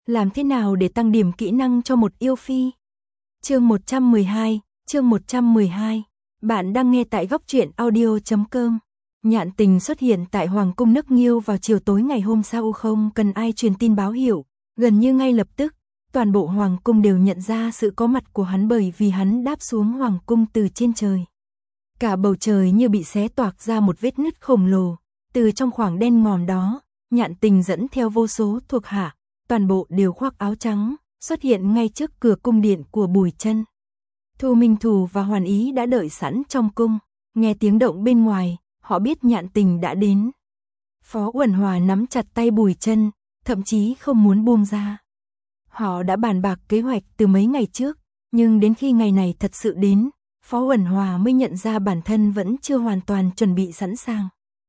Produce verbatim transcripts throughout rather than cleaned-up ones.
Làm thế nào để tăng điểm kỹ năng cho một yêu phi? Chương một trăm mười hai, chương một trăm mười hai. Bạn đang nghe tại góc truyện audio chấm com. Nhạn Tình xuất hiện tại Hoàng cung Nấc Nghiêu vào chiều tối ngày hôm sau, không cần ai truyền tin báo hiệu, gần như ngay lập tức, toàn bộ Hoàng cung đều nhận ra sự có mặt của hắn bởi vì hắn đáp xuống Hoàng cung từ trên trời. Cả bầu trời như bị xé toạc ra một vết nứt khổng lồ, từ trong khoảng đen ngòm đó, Nhạn Tình dẫn theo vô số thuộc hạ, toàn bộ đều khoác áo trắng, xuất hiện ngay trước cửa cung điện của Bùi Chân. Thu Minh Thù và Hoàn Ý đã đợi sẵn trong cung, nghe tiếng động bên ngoài, họ biết Nhạn Tình đã đến. Phó Uẩn Hòa nắm chặt tay Bùi Chân, thậm chí không muốn buông ra. Họ đã bàn bạc kế hoạch từ mấy ngày trước, nhưng đến khi ngày này thật sự đến, Phó Uẩn Hòa mới nhận ra bản thân vẫn chưa hoàn toàn chuẩn bị sẵn sàng.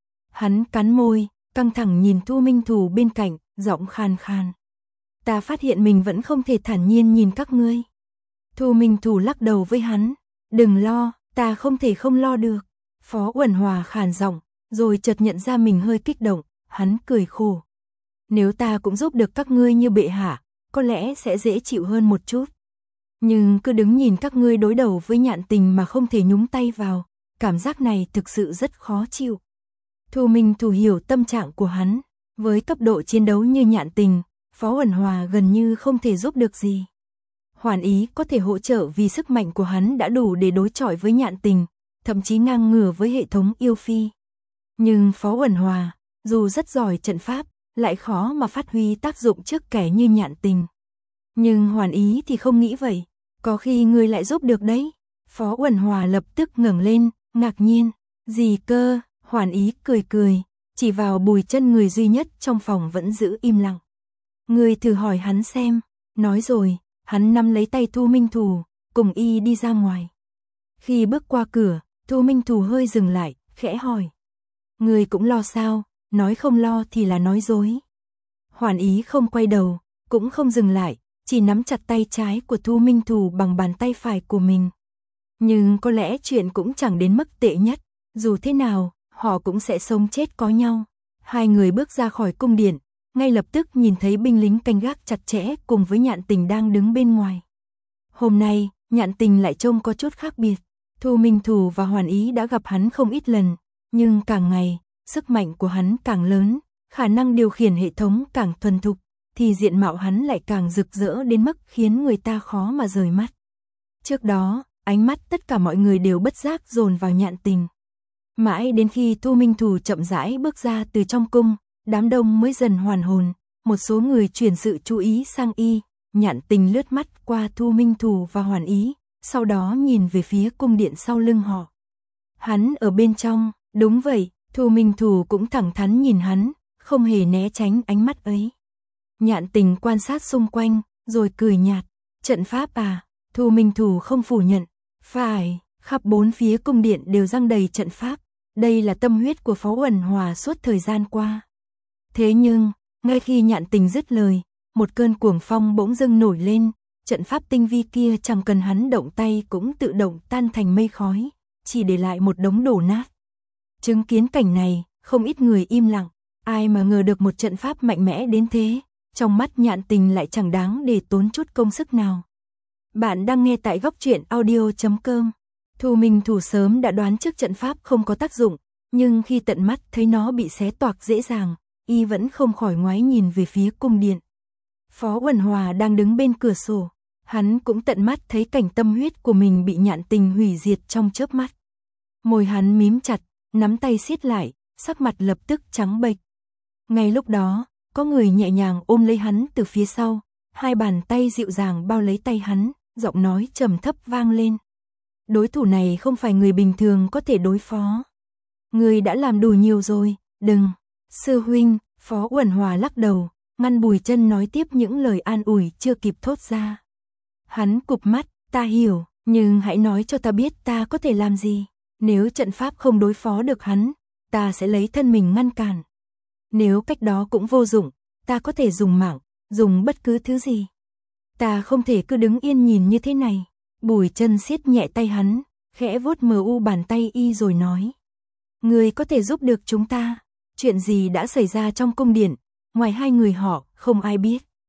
Hắn cắn môi, căng thẳng nhìn Thu Minh Thù bên cạnh, giọng khan khan. Ta phát hiện mình vẫn không thể thản nhiên nhìn các ngươi. Thu Minh Thù lắc đầu với hắn. Đừng lo, ta không thể không lo được. Phó Uẩn Hòa khàn giọng, rồi chợt nhận ra mình hơi kích động, hắn cười khổ. Nếu ta cũng giúp được các ngươi như bệ hạ, có lẽ sẽ dễ chịu hơn một chút. Nhưng cứ đứng nhìn các ngươi đối đầu với Nhạn Tình mà không thể nhúng tay vào, cảm giác này thực sự rất khó chịu. Thu Minh Thù hiểu tâm trạng của hắn, với cấp độ chiến đấu như Nhạn Tình, Phó Uẩn Hòa gần như không thể giúp được gì. Hoàn Ý có thể hỗ trợ vì sức mạnh của hắn đã đủ để đối chọi với Nhạn Tình, thậm chí ngang ngửa với hệ thống yêu phi. Nhưng Phó Uẩn Hòa, dù rất giỏi trận pháp, lại khó mà phát huy tác dụng trước kẻ như Nhạn Tình. Nhưng Hoàn Ý thì không nghĩ vậy, có khi người lại giúp được đấy. Phó Uẩn Hòa lập tức ngẩng lên, ngạc nhiên. Gì cơ? Hoàn Ý cười cười, chỉ vào Bùi Chân, người duy nhất trong phòng vẫn giữ im lặng. Người thử hỏi hắn xem. Nói rồi, hắn nắm lấy tay Thu Minh Thù, cùng y đi ra ngoài. Khi bước qua cửa, Thu Minh Thù hơi dừng lại, khẽ hỏi. Người cũng lo sao? Nói không lo thì là nói dối. Hoàn Ý không quay đầu, cũng không dừng lại, chỉ nắm chặt tay trái của Thu Minh Thù bằng bàn tay phải của mình. Nhưng có lẽ chuyện cũng chẳng đến mức tệ nhất, dù thế nào, họ cũng sẽ sống chết có nhau. Hai người bước ra khỏi cung điện, ngay lập tức nhìn thấy binh lính canh gác chặt chẽ cùng với Nhạn Tình đang đứng bên ngoài. Hôm nay, Nhạn Tình lại trông có chút khác biệt. Thu Minh Thù và Hoàn Ý đã gặp hắn không ít lần, nhưng càng ngày, sức mạnh của hắn càng lớn, khả năng điều khiển hệ thống càng thuần thục, thì diện mạo hắn lại càng rực rỡ đến mức khiến người ta khó mà rời mắt. Trước đó, ánh mắt tất cả mọi người đều bất giác dồn vào Nhạn Tình. Mãi đến khi Thu Minh Thù chậm rãi bước ra từ trong cung, đám đông mới dần hoàn hồn, một số người chuyển sự chú ý sang y. Nhạn Tình lướt mắt qua Thu Minh Thù và Hoàn Ý, sau đó nhìn về phía cung điện sau lưng họ. Hắn ở bên trong, đúng vậy, Thu Minh Thù cũng thẳng thắn nhìn hắn, không hề né tránh ánh mắt ấy. Nhạn Tình quan sát xung quanh, rồi cười nhạt. Trận pháp à? Thu Minh Thù không phủ nhận. Phải, khắp bốn phía cung điện đều răng đầy trận pháp. Đây là tâm huyết của Phó Uẩn Hòa suốt thời gian qua. Thế nhưng, ngay khi Nhạn Tình dứt lời, một cơn cuồng phong bỗng dưng nổi lên, trận pháp tinh vi kia chẳng cần hắn động tay cũng tự động tan thành mây khói, chỉ để lại một đống đổ nát. Chứng kiến cảnh này, không ít người im lặng, ai mà ngờ được một trận pháp mạnh mẽ đến thế, trong mắt Nhạn Tình lại chẳng đáng để tốn chút công sức nào. Bạn đang nghe tại góc truyện audio chấm com. Thu Minh Thù sớm đã đoán trước trận pháp không có tác dụng, nhưng khi tận mắt thấy nó bị xé toạc dễ dàng, y vẫn không khỏi ngoái nhìn về phía cung điện. Phó Uẩn Hòa đang đứng bên cửa sổ, hắn cũng tận mắt thấy cảnh tâm huyết của mình bị Nhạn Tình hủy diệt trong chớp mắt. Môi hắn mím chặt, nắm tay siết lại, sắc mặt lập tức trắng bệch. Ngay lúc đó, có người nhẹ nhàng ôm lấy hắn từ phía sau, hai bàn tay dịu dàng bao lấy tay hắn, giọng nói trầm thấp vang lên. Đối thủ này không phải người bình thường có thể đối phó. Người đã làm đủ nhiều rồi, đừng. Sư huynh, Phó Uẩn Hòa lắc đầu, ngăn Bùi Chân nói tiếp những lời an ủi chưa kịp thốt ra. Hắn cụp mắt, ta hiểu, nhưng hãy nói cho ta biết ta có thể làm gì. Nếu trận pháp không đối phó được hắn, ta sẽ lấy thân mình ngăn cản. Nếu cách đó cũng vô dụng, ta có thể dùng mạng, dùng bất cứ thứ gì. Ta không thể cứ đứng yên nhìn như thế này. Bùi Chân siết nhẹ tay hắn, khẽ vuốt mờ u bàn tay y rồi nói. Người có thể giúp được chúng ta. Chuyện gì đã xảy ra trong cung điện, ngoài hai người họ, không ai biết.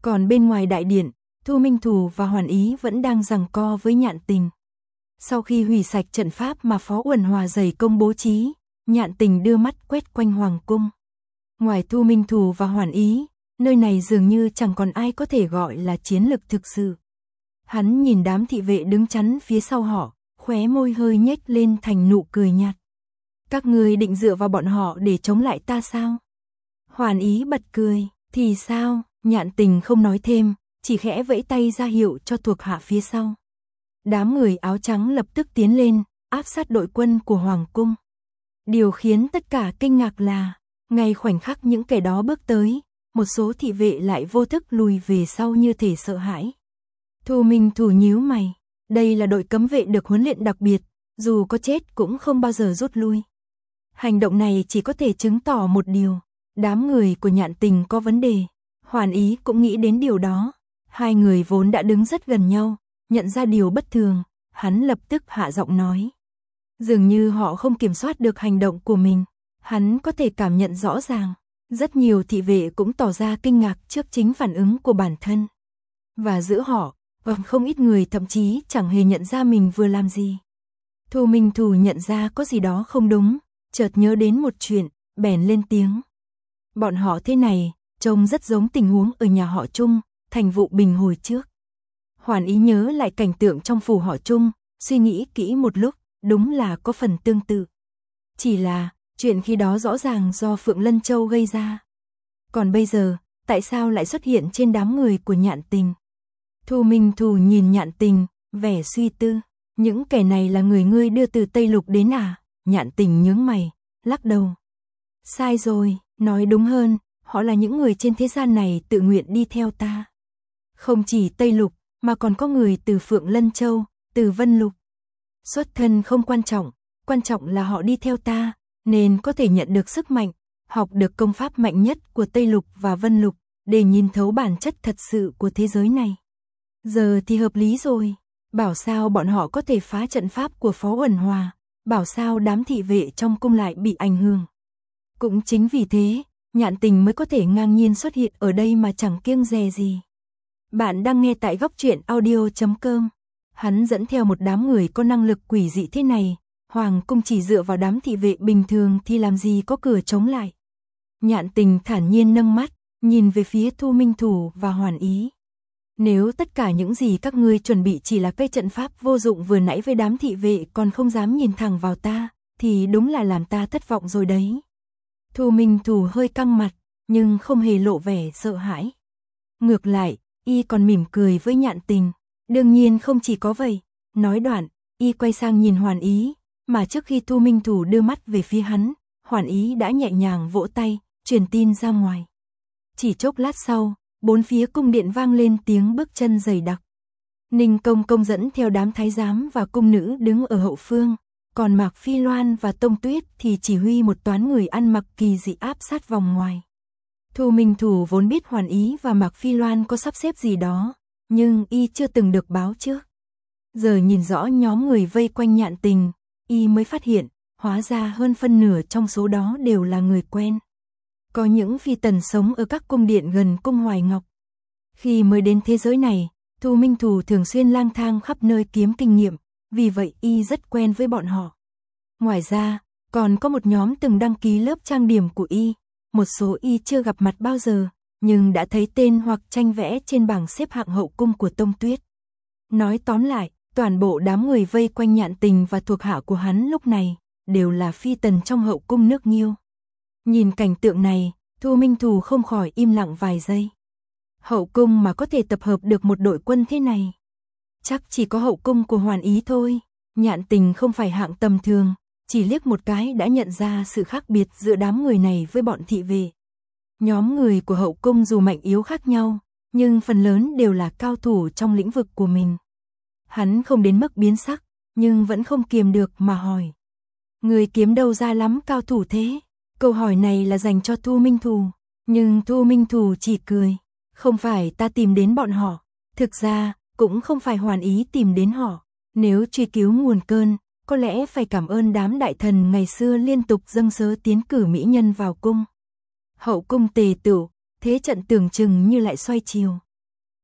Còn bên ngoài đại điện, Thu Minh Thù và Hoàn Ý vẫn đang giằng co với Nhạn Tình. Sau khi hủy sạch trận pháp mà Phó Uẩn Hòa dày công bố trí, Nhạn Tình đưa mắt quét quanh hoàng cung. Ngoài Thu Minh Thù và Hoàn Ý, nơi này dường như chẳng còn ai có thể gọi là chiến lực thực sự. Hắn nhìn đám thị vệ đứng chắn phía sau họ, khóe môi hơi nhếch lên thành nụ cười nhạt. Các ngươi định dựa vào bọn họ để chống lại ta sao? Hoàn Ý bật cười, thì sao? Nhạn Tình không nói thêm, chỉ khẽ vẫy tay ra hiệu cho thuộc hạ phía sau. Đám người áo trắng lập tức tiến lên, áp sát đội quân của hoàng cung. Điều khiến tất cả kinh ngạc là, ngay khoảnh khắc những kẻ đó bước tới, một số thị vệ lại vô thức lùi về sau như thể sợ hãi. Thu Minh Thù nhíu mày, đây là đội cấm vệ được huấn luyện đặc biệt, dù có chết cũng không bao giờ rút lui. Hành động này chỉ có thể chứng tỏ một điều, đám người của Nhạn Tình có vấn đề. Hoàn Ý cũng nghĩ đến điều đó, hai người vốn đã đứng rất gần nhau, nhận ra điều bất thường, hắn lập tức hạ giọng nói. Dường như họ không kiểm soát được hành động của mình, hắn có thể cảm nhận rõ ràng. Rất nhiều thị vệ cũng tỏ ra kinh ngạc trước chính phản ứng của bản thân. Và giữa họ, và không ít người thậm chí chẳng hề nhận ra mình vừa làm gì. Thu Minh Thù nhận ra có gì đó không đúng, chợt nhớ đến một chuyện, bèn lên tiếng. Bọn họ thế này, trông rất giống tình huống ở nhà họ Trung, thành vụ Bình hồi trước. Hoàn Ý nhớ lại cảnh tượng trong phủ họ Trung, suy nghĩ kỹ một lúc, đúng là có phần tương tự. Chỉ là, chuyện khi đó rõ ràng do Phượng Lân Châu gây ra. Còn bây giờ, tại sao lại xuất hiện trên đám người của Nhạn Tình? Thu Minh Thù nhìn Nhạn Tình, vẻ suy tư. Những kẻ này là người ngươi đưa từ Tây Lục đến à? Nhạn Tình nhướng mày, lắc đầu. Sai rồi, nói đúng hơn, họ là những người trên thế gian này tự nguyện đi theo ta. Không chỉ Tây Lục, mà còn có người từ Phượng Lân Châu, từ Vân Lục. Xuất thân không quan trọng, quan trọng là họ đi theo ta, nên có thể nhận được sức mạnh, học được công pháp mạnh nhất của Tây Lục và Vân Lục, để nhìn thấu bản chất thật sự của thế giới này. Giờ thì hợp lý rồi, bảo sao bọn họ có thể phá trận pháp của Phó Uẩn Hòa, bảo sao đám thị vệ trong cung lại bị ảnh hưởng. Cũng chính vì thế, Nhạn Tình mới có thể ngang nhiên xuất hiện ở đây mà chẳng kiêng dè gì. Bạn đang nghe tại góc truyện audio chấm com. Hắn dẫn theo một đám người có năng lực quỷ dị thế này, hoàng cung chỉ dựa vào đám thị vệ bình thường thì làm gì có cửa chống lại. Nhạn Tình thản nhiên nâng mắt, nhìn về phía Thu Minh Thù và Hoàn Ý. Nếu tất cả những gì các ngươi chuẩn bị chỉ là cây trận pháp vô dụng vừa nãy với đám thị vệ còn không dám nhìn thẳng vào ta, thì đúng là làm ta thất vọng rồi đấy. Thu Minh Thù hơi căng mặt, nhưng không hề lộ vẻ sợ hãi. Ngược lại, y còn mỉm cười với Nhạn Tình. Đương nhiên không chỉ có vậy. Nói đoạn, y quay sang nhìn Hoàn Ý, mà trước khi Thu Minh Thù đưa mắt về phía hắn, Hoàn Ý đã nhẹ nhàng vỗ tay, truyền tin ra ngoài. Chỉ chốc lát sau, bốn phía cung điện vang lên tiếng bước chân dày đặc. Ninh Công Công dẫn theo đám thái giám và cung nữ đứng ở hậu phương, còn Mạc Phi Loan và Tông Tuyết thì chỉ huy một toán người ăn mặc kỳ dị áp sát vòng ngoài. Thu Minh Thù vốn biết Hoàn Ý và Mạc Phi Loan có sắp xếp gì đó, nhưng y chưa từng được báo trước. Giờ nhìn rõ nhóm người vây quanh Nhạn Tình, y mới phát hiện, hóa ra hơn phân nửa trong số đó đều là người quen. Có những phi tần sống ở các cung điện gần cung Hoài Ngọc. Khi mới đến thế giới này, Thu Minh Thù thường xuyên lang thang khắp nơi kiếm kinh nghiệm, vì vậy y rất quen với bọn họ. Ngoài ra, còn có một nhóm từng đăng ký lớp trang điểm của y, một số y chưa gặp mặt bao giờ, nhưng đã thấy tên hoặc tranh vẽ trên bảng xếp hạng hậu cung của Tông Tuyết. Nói tóm lại, toàn bộ đám người vây quanh Nhạn Tình và thuộc hạ của hắn lúc này, đều là phi tần trong hậu cung nước Nghiêu. Nhìn cảnh tượng này, Thu Minh Thù không khỏi im lặng vài giây. Hậu cung mà có thể tập hợp được một đội quân thế này, chắc chỉ có hậu cung của Hoàn Ý thôi. Nhạn Tình không phải hạng tầm thường, chỉ liếc một cái đã nhận ra sự khác biệt giữa đám người này với bọn thị vệ. Nhóm người của hậu cung dù mạnh yếu khác nhau, nhưng phần lớn đều là cao thủ trong lĩnh vực của mình. Hắn không đến mức biến sắc, nhưng vẫn không kiềm được mà hỏi. Người kiếm đâu ra lắm cao thủ thế? Câu hỏi này là dành cho Thu Minh Thù, nhưng Thu Minh Thù chỉ cười. Không phải ta tìm đến bọn họ, thực ra cũng không phải Hoàn Ý tìm đến họ. Nếu truy cứu nguồn cơn, có lẽ phải cảm ơn đám đại thần ngày xưa liên tục dâng sớ tiến cử mỹ nhân vào cung. Hậu cung tề tựu, thế trận tưởng chừng như lại xoay chiều.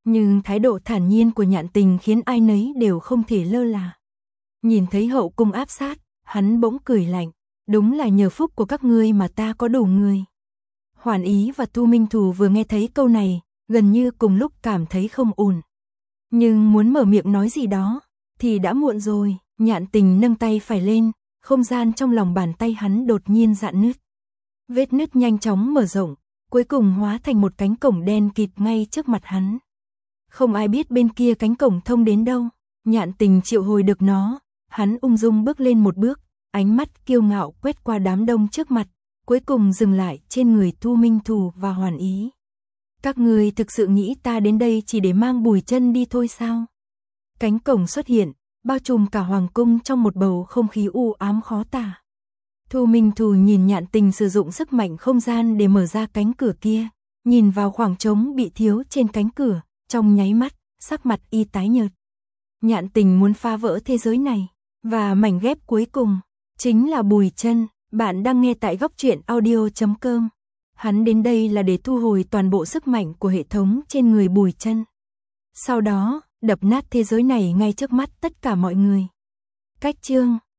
Nhưng thái độ thản nhiên của Nhạn Tình khiến ai nấy đều không thể lơ là. Nhìn thấy hậu cung áp sát, hắn bỗng cười lạnh, đúng là nhờ phúc của các ngươi mà ta có đủ người. Hoàn Ý và Tu Minh Thù vừa nghe thấy câu này, gần như cùng lúc cảm thấy không ổn. Nhưng muốn mở miệng nói gì đó, thì đã muộn rồi. Nhạn Tình nâng tay phải lên, không gian trong lòng bàn tay hắn đột nhiên rạn nứt. Vết nứt nhanh chóng mở rộng, cuối cùng hóa thành một cánh cổng đen kịt ngay trước mặt hắn. Không ai biết bên kia cánh cổng thông đến đâu. Nhạn Tình triệu hồi được nó, hắn ung dung bước lên một bước, ánh mắt kiêu ngạo quét qua đám đông trước mặt, cuối cùng dừng lại trên người Tu Minh Thù và Hoàn Ý. Các ngươi thực sự nghĩ ta đến đây chỉ để mang Bùi Chân đi thôi sao? Cánh cổng xuất hiện, bao trùm cả hoàng cung trong một bầu không khí u ám khó tả. Tu Minh Thù nhìn Nhạn Tình sử dụng sức mạnh không gian để mở ra cánh cửa kia, nhìn vào khoảng trống bị thiếu trên cánh cửa, trong nháy mắt, sắc mặt y tái nhợt. Nhạn Tình muốn phá vỡ thế giới này, và mảnh ghép cuối cùng chính là Bùi Chân. Bạn đang nghe tại góc truyện audio chấm com. Hắn đến đây là để thu hồi toàn bộ sức mạnh của hệ thống trên người Bùi Chân. Sau đó, đập nát thế giới này ngay trước mắt tất cả mọi người. Cách chương